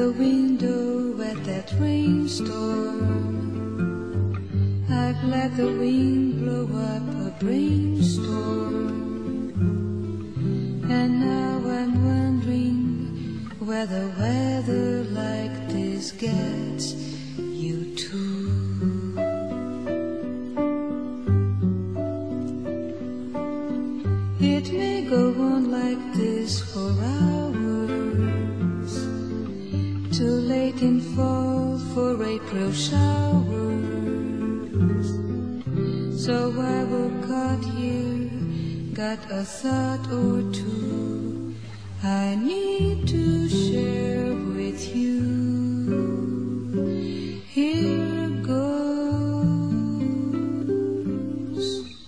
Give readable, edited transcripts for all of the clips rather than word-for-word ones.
the window at that rainstorm. I've let the wind blow up a brainstorm. And now I'm wondering whether weather like this gets you too. It may go on like this for hours, too late in fall for April showers. So I will cut here, got a thought or two I need to share with you. Here goes.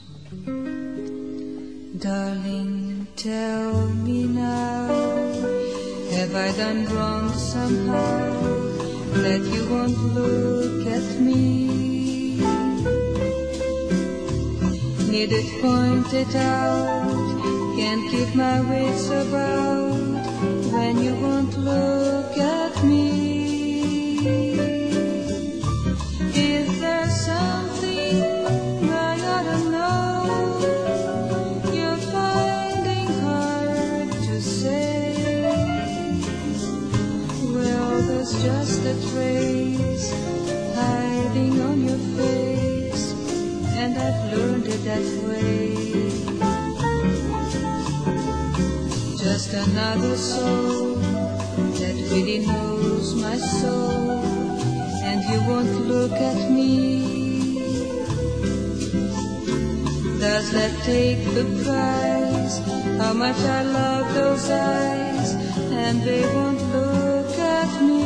Darling, tell me now, have I done wrong somehow that you won't look at me? Need it pointed out, can't keep my wits about when you won't look at me. Is there something I ought to know you're finding hard to say? Well, there's just a trace hiding on your face, and I've learned it that way. Just another soul that really knows my soul, and you won't look at me. Does that take the price? How much I love those eyes, and they won't look at me.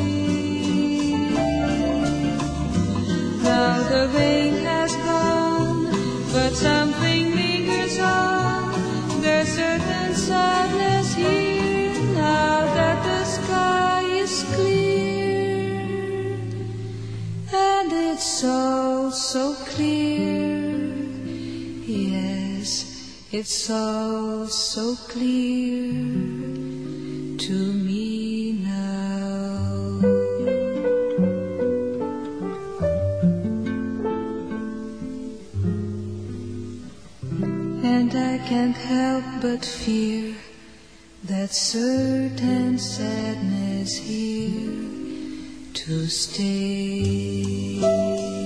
Now the rain has gone, but something lingers on. There's certain sadness here now that the sky is clear, and it's all so clear. Yes, it's all so clear to me now. And I can't help but fear that certain sadness here to stay.